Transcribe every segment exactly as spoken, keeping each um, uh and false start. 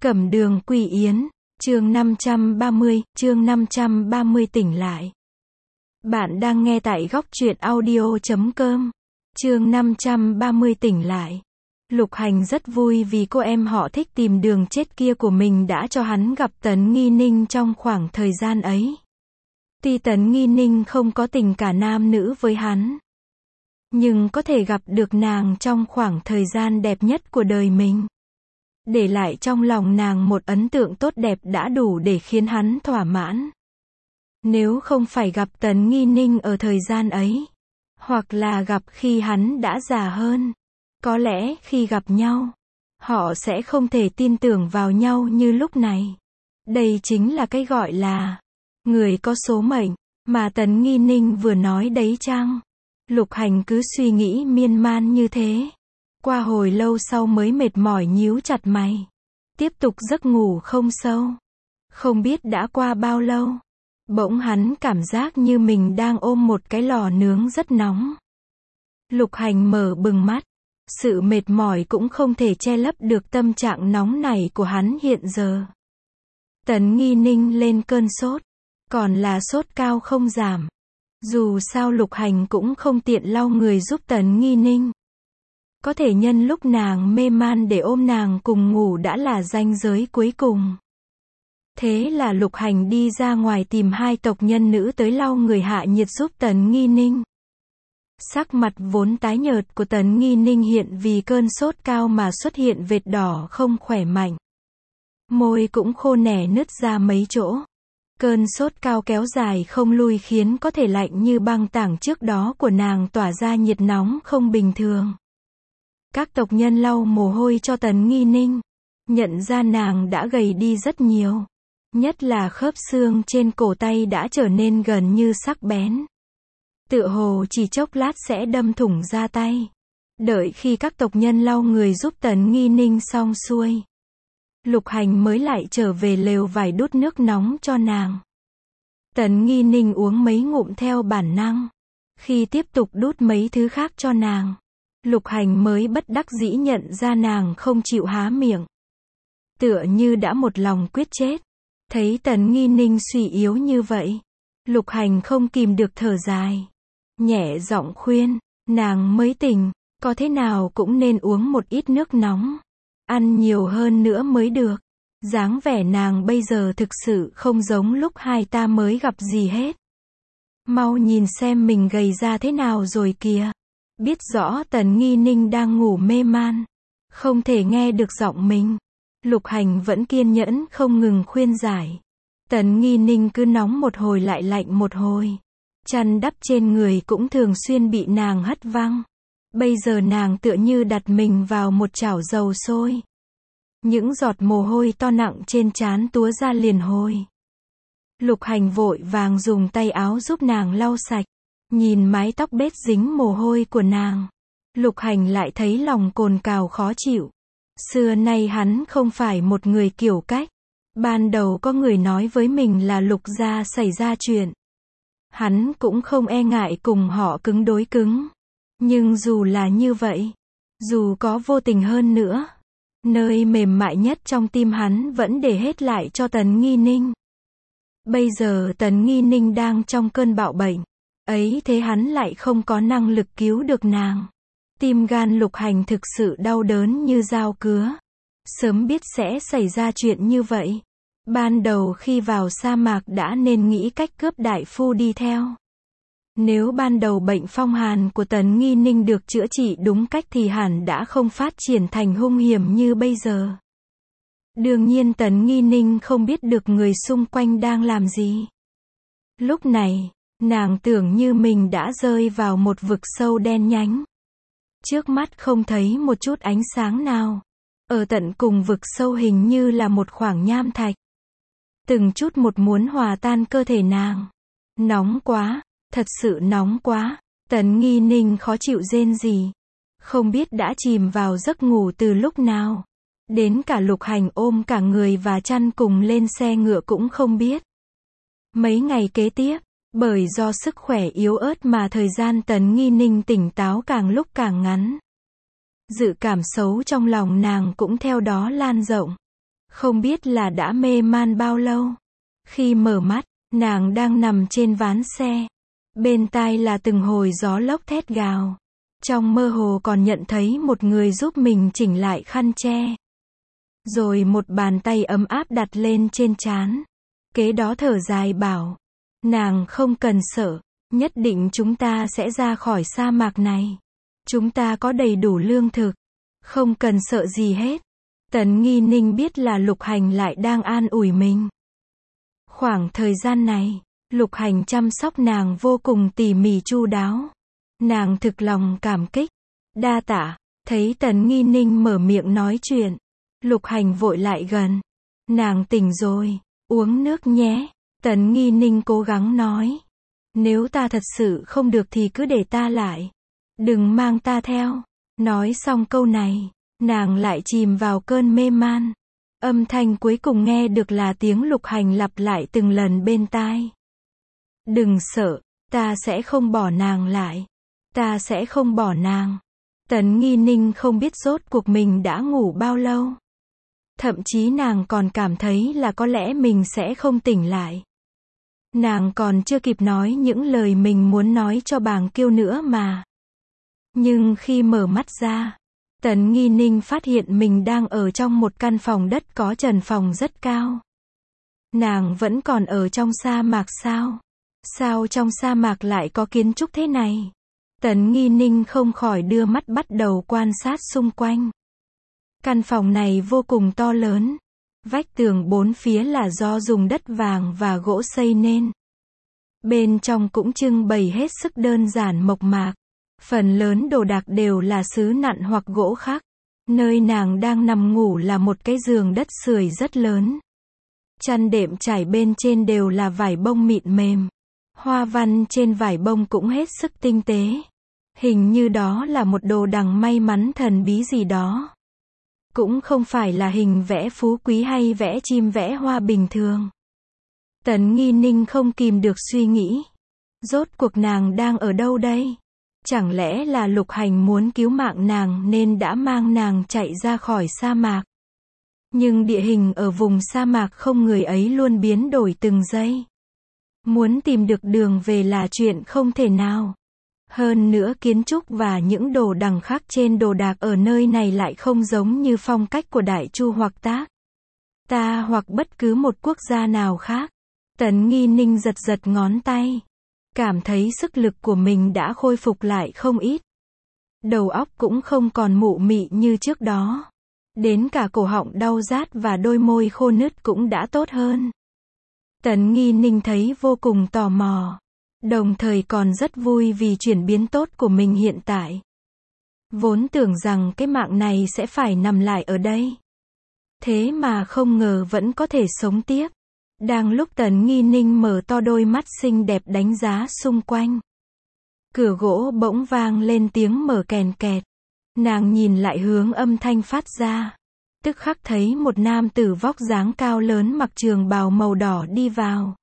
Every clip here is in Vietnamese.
Cẩm đường Quỳ Yến, chương năm trăm ba mươi, chương năm trăm ba mươi tỉnh lại. Bạn đang nghe tại góc truyện audio chấm com. Chương năm trăm ba mươi tỉnh lại. Lục Hành rất vui vì cô em họ thích tìm đường chết kia của mình đã cho hắn gặp Tấn Nghi Ninh trong khoảng thời gian ấy. Tuy Tấn Nghi Ninh không có tình cả nam nữ với hắn, nhưng có thể gặp được nàng trong khoảng thời gian đẹp nhất của đời mình, để lại trong lòng nàng một ấn tượng tốt đẹp đã đủ để khiến hắn thỏa mãn. Nếu không phải gặp Tấn Nghi Ninh ở thời gian ấy, hoặc là gặp khi hắn đã già hơn, có lẽ khi gặp nhau, họ sẽ không thể tin tưởng vào nhau như lúc này. Đây chính là cái gọi là người có số mệnh mà Tấn Nghi Ninh vừa nói đấy chăng? Lục Hành cứ suy nghĩ miên man như thế. Qua hồi lâu sau mới mệt mỏi nhíu chặt mày, tiếp tục giấc ngủ không sâu. Không biết đã qua bao lâu, bỗng hắn cảm giác như mình đang ôm một cái lò nướng rất nóng. Lục Hành mở bừng mắt, sự mệt mỏi cũng không thể che lấp được tâm trạng nóng này của hắn hiện giờ. Tấn Nghi Ninh lên cơn sốt, còn là sốt cao không giảm. Dù sao Lục Hành cũng không tiện lau người giúp Tấn Nghi Ninh. Có thể nhân lúc nàng mê man để ôm nàng cùng ngủ đã là ranh giới cuối cùng. Thế là Lục Hành đi ra ngoài tìm hai tộc nhân nữ tới lau người hạ nhiệt giúp Tấn Nghi Ninh. Sắc mặt vốn tái nhợt của Tấn Nghi Ninh hiện vì cơn sốt cao mà xuất hiện vệt đỏ không khỏe mạnh. Môi cũng khô nẻ nứt ra mấy chỗ. Cơn sốt cao kéo dài không lui khiến có thể lạnh như băng tảng trước đó của nàng tỏa ra nhiệt nóng không bình thường. Các tộc nhân lau mồ hôi cho Tấn Nghi Ninh, nhận ra nàng đã gầy đi rất nhiều. Nhất là khớp xương trên cổ tay đã trở nên gần như sắc bén. Tựa hồ chỉ chốc lát sẽ đâm thủng da tay. Đợi khi các tộc nhân lau người giúp Tấn Nghi Ninh xong xuôi, Lục Hành mới lại trở về lều vải đút nước nóng cho nàng. Tấn Nghi Ninh uống mấy ngụm theo bản năng. Khi tiếp tục đút mấy thứ khác cho nàng, Lục Hành mới bất đắc dĩ nhận ra nàng không chịu há miệng. Tựa như đã một lòng quyết chết. Thấy Tấn Nghi Ninh suy yếu như vậy, Lục Hành không kìm được thở dài. Nhẹ giọng khuyên, nàng mới tỉnh, có thế nào cũng nên uống một ít nước nóng. Ăn nhiều hơn nữa mới được. Dáng vẻ nàng bây giờ thực sự không giống lúc hai ta mới gặp gì hết. Mau nhìn xem mình gầy ra thế nào rồi kìa. Biết rõ Tấn Nghi Ninh đang ngủ mê man, không thể nghe được giọng mình. Lục Hành vẫn kiên nhẫn không ngừng khuyên giải. Tấn Nghi Ninh cứ nóng một hồi lại lạnh một hồi. Chăn đắp trên người cũng thường xuyên bị nàng hất văng. Bây giờ nàng tựa như đặt mình vào một chảo dầu sôi. Những giọt mồ hôi to nặng trên trán túa ra liền hồi. Lục Hành vội vàng dùng tay áo giúp nàng lau sạch. Nhìn mái tóc bết dính mồ hôi của nàng, Lục Hành lại thấy lòng cồn cào khó chịu. Xưa nay hắn không phải một người kiểu cách. Ban đầu có người nói với mình là Lục gia xảy ra chuyện, hắn cũng không e ngại cùng họ cứng đối cứng. Nhưng dù là như vậy, dù có vô tình hơn nữa, nơi mềm mại nhất trong tim hắn vẫn để hết lại cho Tấn Nghi Ninh. Bây giờ Tấn Nghi Ninh đang trong cơn bạo bệnh, ấy thế hắn lại không có năng lực cứu được nàng. Tim gan Lục Hành thực sự đau đớn như dao cứa. Sớm biết sẽ xảy ra chuyện như vậy, ban đầu khi vào sa mạc đã nên nghĩ cách cướp đại phu đi theo. Nếu ban đầu bệnh phong hàn của Tấn Nghi Ninh được chữa trị đúng cách thì hẳn đã không phát triển thành hung hiểm như bây giờ. Đương nhiên Tấn Nghi Ninh không biết được người xung quanh đang làm gì. Lúc này, nàng tưởng như mình đã rơi vào một vực sâu đen nhánh. Trước mắt không thấy một chút ánh sáng nào. Ở tận cùng vực sâu hình như là một khoảng nham thạch. Từng chút một muốn hòa tan cơ thể nàng. Nóng quá, thật sự nóng quá. Tấn Nghi Ninh khó chịu rên rỉ. Không biết đã chìm vào giấc ngủ từ lúc nào. Đến cả Lục Hành ôm cả người và chăn cùng lên xe ngựa cũng không biết. Mấy ngày kế tiếp, bởi do sức khỏe yếu ớt mà thời gian Tấn Nghi Ninh tỉnh táo càng lúc càng ngắn. Dự cảm xấu trong lòng nàng cũng theo đó lan rộng. Không biết là đã mê man bao lâu. Khi mở mắt, nàng đang nằm trên ván xe. Bên tai là từng hồi gió lốc thét gào. Trong mơ hồ còn nhận thấy một người giúp mình chỉnh lại khăn che. Rồi một bàn tay ấm áp đặt lên trên trán. Kế đó thở dài bảo, nàng không cần sợ, nhất định chúng ta sẽ ra khỏi sa mạc này. Chúng ta có đầy đủ lương thực, không cần sợ gì hết. Tần Nghi Ninh biết là Lục Hành lại đang an ủi mình. Khoảng thời gian này, Lục Hành chăm sóc nàng vô cùng tỉ mỉ chu đáo. Nàng thực lòng cảm kích. Đa tạ. Thấy Tần Nghi Ninh mở miệng nói chuyện, Lục Hành vội lại gần. Nàng tỉnh rồi, uống nước nhé. Tần Nghi Ninh cố gắng nói. Nếu ta thật sự không được thì cứ để ta lại. Đừng mang ta theo. Nói xong câu này, nàng lại chìm vào cơn mê man. Âm thanh cuối cùng nghe được là tiếng Lục Hành lặp lại từng lần bên tai. Đừng sợ, ta sẽ không bỏ nàng lại. Ta sẽ không bỏ nàng. Tần Nghi Ninh không biết rốt cuộc mình đã ngủ bao lâu. Thậm chí nàng còn cảm thấy là có lẽ mình sẽ không tỉnh lại. Nàng còn chưa kịp nói những lời mình muốn nói cho Bàng Kiêu nữa mà. Nhưng khi mở mắt ra, Tần Nghi Ninh phát hiện mình đang ở trong một căn phòng đất có trần phòng rất cao. Nàng vẫn còn ở trong sa mạc sao? Sao trong sa mạc lại có kiến trúc thế này? Tần Nghi Ninh không khỏi đưa mắt bắt đầu quan sát xung quanh. Căn phòng này vô cùng to lớn. Vách tường bốn phía là do dùng đất vàng và gỗ xây nên. Bên trong cũng trưng bày hết sức đơn giản mộc mạc. Phần lớn đồ đạc đều là sứ nặn hoặc gỗ khắc. Nơi nàng đang nằm ngủ là một cái giường đất sưởi rất lớn. Chăn đệm trải bên trên đều là vải bông mịn mềm. Hoa văn trên vải bông cũng hết sức tinh tế. Hình như đó là một đồ đằng may mắn thần bí gì đó. Cũng không phải là hình vẽ phú quý hay vẽ chim vẽ hoa bình thường. Tần Nghi Ninh không kìm được suy nghĩ. Rốt cuộc nàng đang ở đâu đây? Chẳng lẽ là Lục Hành muốn cứu mạng nàng nên đã mang nàng chạy ra khỏi sa mạc? Nhưng địa hình ở vùng sa mạc không người ấy luôn biến đổi từng giây. Muốn tìm được đường về là chuyện không thể nào. Hơn nữa kiến trúc và những đồ đằng khác trên đồ đạc ở nơi này lại không giống như phong cách của Đại Chu hoặc Tác Ta hoặc bất cứ một quốc gia nào khác. Tần Nghi Ninh giật giật ngón tay. Cảm thấy sức lực của mình đã khôi phục lại không ít. Đầu óc cũng không còn mụ mị như trước đó. Đến cả cổ họng đau rát và đôi môi khô nứt cũng đã tốt hơn. Tần Nghi Ninh thấy vô cùng tò mò. Đồng thời còn rất vui vì chuyển biến tốt của mình hiện tại. Vốn tưởng rằng cái mạng này sẽ phải nằm lại ở đây. Thế mà không ngờ vẫn có thể sống tiếp. Đang lúc Tần Nghi Ninh mở to đôi mắt xinh đẹp đánh giá xung quanh. Cửa gỗ bỗng vang lên tiếng mở kèn kẹt. Nàng nhìn lại hướng âm thanh phát ra. Tức khắc thấy một nam tử vóc dáng cao lớn mặc trường bào màu đỏ đi vào.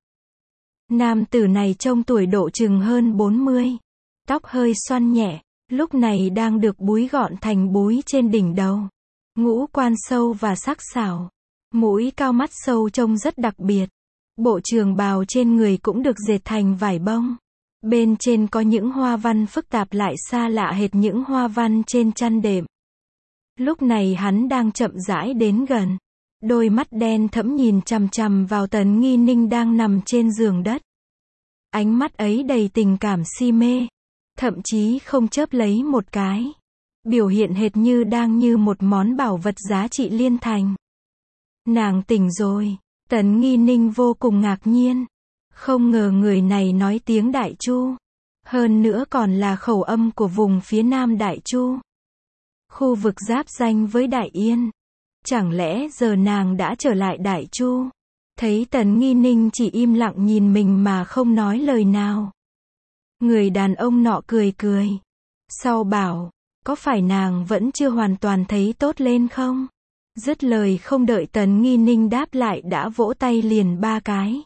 Nam tử này trông tuổi độ chừng hơn bốn mươi. Tóc hơi xoăn nhẹ, lúc này đang được búi gọn thành búi trên đỉnh đầu. Ngũ quan sâu và sắc sảo. Mũi cao mắt sâu trông rất đặc biệt. Bộ trường bào trên người cũng được dệt thành vải bông. Bên trên có những hoa văn phức tạp lại xa lạ hệt những hoa văn trên chăn đệm. Lúc này hắn đang chậm rãi đến gần. Đôi mắt đen thẫm nhìn chằm chằm vào Tần Nghi Ninh đang nằm trên giường đất. Ánh mắt ấy đầy tình cảm si mê. Thậm chí không chớp lấy một cái. Biểu hiện hệt như đang như một món bảo vật giá trị liên thành. Nàng tỉnh rồi. Tần Nghi Ninh vô cùng ngạc nhiên. Không ngờ người này nói tiếng Đại Chu. Hơn nữa còn là khẩu âm của vùng phía nam Đại Chu. Khu vực giáp ranh với Đại Yên. Chẳng lẽ giờ nàng đã trở lại Đại Chu? Thấy Tần Nghi Ninh chỉ im lặng nhìn mình mà không nói lời nào. Người đàn ông nọ cười cười. Sau bảo, có phải nàng vẫn chưa hoàn toàn thấy tốt lên không? Dứt lời không đợi Tần Nghi Ninh đáp lại đã vỗ tay liền ba cái.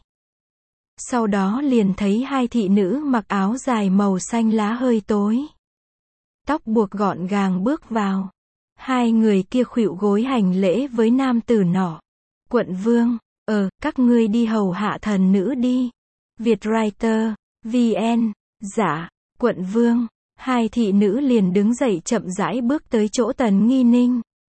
Sau đó liền thấy hai thị nữ mặc áo dài màu xanh lá hơi tối. Tóc buộc gọn gàng bước vào. Hai người kia khuỵu gối hành lễ với nam tử nọ. Quận vương, ờ, các ngươi đi hầu hạ thần nữ đi. Vietwriter, vê en, dạ, quận vương. Hai thị nữ liền đứng dậy chậm rãi bước tới chỗ Tần Nghi Ninh.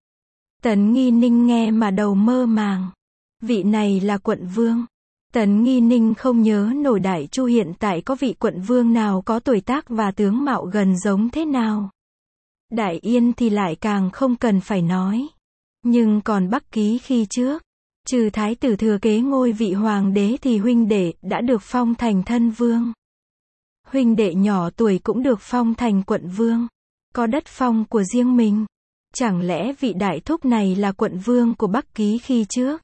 Tần Nghi Ninh nghe mà đầu mơ màng. Vị này là quận vương. Tần Nghi Ninh không nhớ nổi Đại Chu hiện tại có vị quận vương nào có tuổi tác và tướng mạo gần giống thế nào. Đại Yên thì lại càng không cần phải nói. Nhưng còn Bắc Ký khi trước, trừ thái tử thừa kế ngôi vị hoàng đế thì huynh đệ đã được phong thành thân vương. Huynh đệ nhỏ tuổi cũng được phong thành quận vương. Có đất phong của riêng mình. Chẳng lẽ vị đại thúc này là quận vương của Bắc Ký khi trước?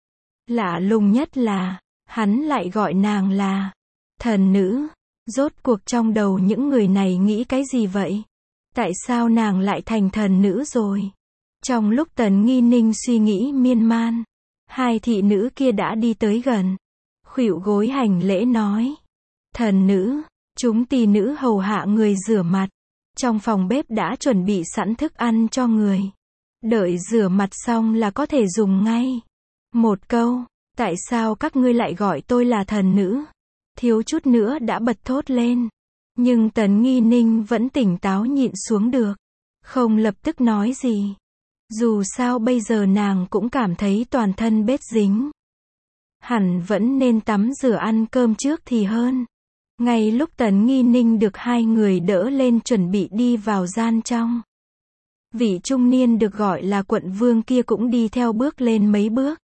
Lạ lùng nhất là, hắn lại gọi nàng là thần nữ. Rốt cuộc trong đầu những người này nghĩ cái gì vậy? Tại sao nàng lại thành thần nữ rồi? Trong lúc Tần Nghi Ninh suy nghĩ miên man, hai thị nữ kia đã đi tới gần. Khuỵu gối hành lễ nói. Thần nữ, chúng tỳ nữ hầu hạ người rửa mặt. Trong phòng bếp đã chuẩn bị sẵn thức ăn cho người. Đợi rửa mặt xong là có thể dùng ngay. Một câu, tại sao các ngươi lại gọi tôi là thần nữ? Thiếu chút nữa đã bật thốt lên. Nhưng Tần Nghi Ninh vẫn tỉnh táo nhịn xuống được. Không lập tức nói gì. Dù sao bây giờ nàng cũng cảm thấy toàn thân bết dính. Hẳn vẫn nên tắm rửa ăn cơm trước thì hơn. Ngay lúc Tần Nghi Ninh được hai người đỡ lên chuẩn bị đi vào gian trong. Vị trung niên được gọi là quận vương kia cũng đi theo bước lên mấy bước.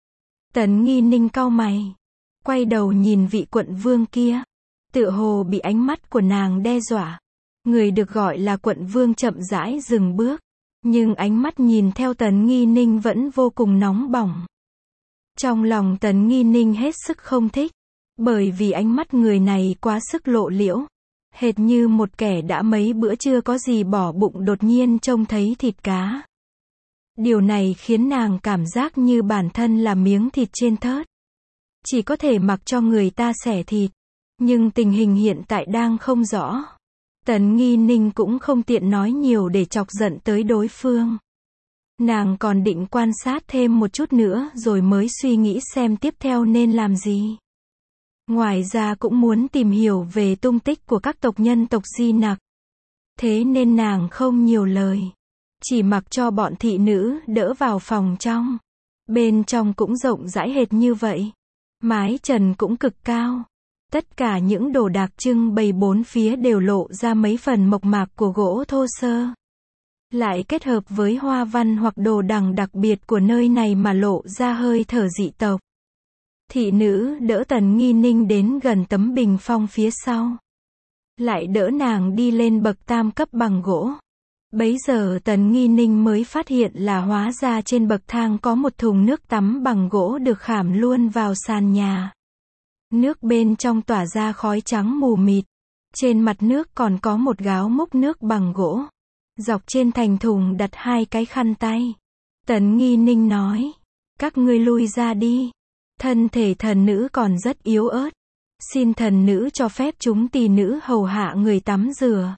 Tần Nghi Ninh cau mày. Quay đầu nhìn vị quận vương kia. Tựa hồ bị ánh mắt của nàng đe dọa. Người được gọi là quận vương chậm rãi dừng bước. Nhưng ánh mắt nhìn theo Tần Nghi Ninh vẫn vô cùng nóng bỏng. Trong lòng Tần Nghi Ninh hết sức không thích. Bởi vì ánh mắt người này quá sức lộ liễu. Hệt như một kẻ đã mấy bữa chưa có gì bỏ bụng đột nhiên trông thấy thịt cá. Điều này khiến nàng cảm giác như bản thân là miếng thịt trên thớt. Chỉ có thể mặc cho người ta xẻ thịt. Nhưng tình hình hiện tại đang không rõ. Tần Nghi Ninh cũng không tiện nói nhiều để chọc giận tới đối phương. Nàng còn định quan sát thêm một chút nữa rồi mới suy nghĩ xem tiếp theo nên làm gì. Ngoài ra cũng muốn tìm hiểu về tung tích của các tộc nhân tộc Di Nặc. Thế nên nàng không nhiều lời. Chỉ mặc cho bọn thị nữ đỡ vào phòng trong. Bên trong cũng rộng rãi hệt như vậy. Mái trần cũng cực cao. Tất cả những đồ đạc trưng bày bốn phía đều lộ ra mấy phần mộc mạc của gỗ thô sơ. Lại kết hợp với hoa văn hoặc đồ đằng đặc biệt của nơi này mà lộ ra hơi thở dị tộc. Thị nữ đỡ Tần Nghi Ninh đến gần tấm bình phong phía sau. Lại đỡ nàng đi lên bậc tam cấp bằng gỗ. Bấy giờ Tần Nghi Ninh mới phát hiện là hóa ra trên bậc thang có một thùng nước tắm bằng gỗ được khảm luôn vào sàn nhà. Nước bên trong tỏa ra khói trắng mù mịt. Trên mặt nước còn có một gáo múc nước bằng gỗ. Dọc trên thành thùng đặt hai cái khăn tay. Tần Nghi Ninh nói. Các ngươi lui ra đi. Thân thể thần nữ còn rất yếu ớt. Xin thần nữ cho phép chúng tỳ nữ hầu hạ người tắm rửa.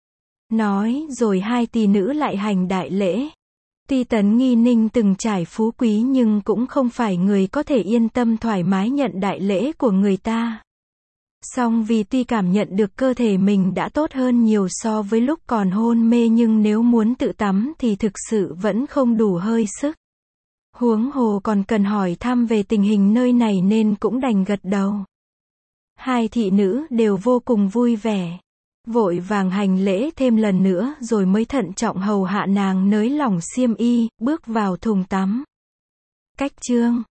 Nói rồi hai tỳ nữ lại hành đại lễ. Tuy Tần Nghi Ninh từng trải phú quý nhưng cũng không phải người có thể yên tâm thoải mái nhận đại lễ của người ta. Song vì tuy cảm nhận được cơ thể mình đã tốt hơn nhiều so với lúc còn hôn mê nhưng nếu muốn tự tắm thì thực sự vẫn không đủ hơi sức. Huống hồ còn cần hỏi thăm về tình hình nơi này nên cũng đành gật đầu. Hai thị nữ đều vô cùng vui vẻ. Vội vàng hành lễ thêm lần nữa rồi mới thận trọng hầu hạ nàng nới lỏng xiêm y, bước vào thùng tắm. Cách chương